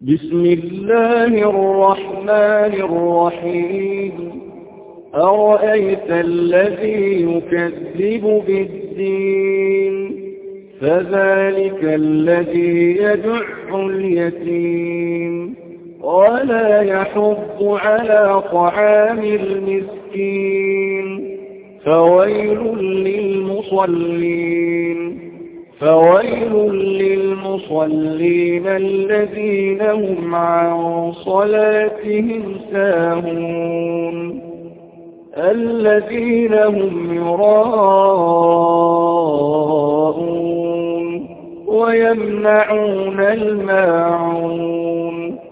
بسم الله الرحمن الرحيم أرأيت الذي يكذب بالدين فذلك الذي يدع اليتيم ولا يحض على طعام المسكين فويل للمصلين الذين هم عن صلاتهم ساهون الذين هم يراءون ويمنعون الماعون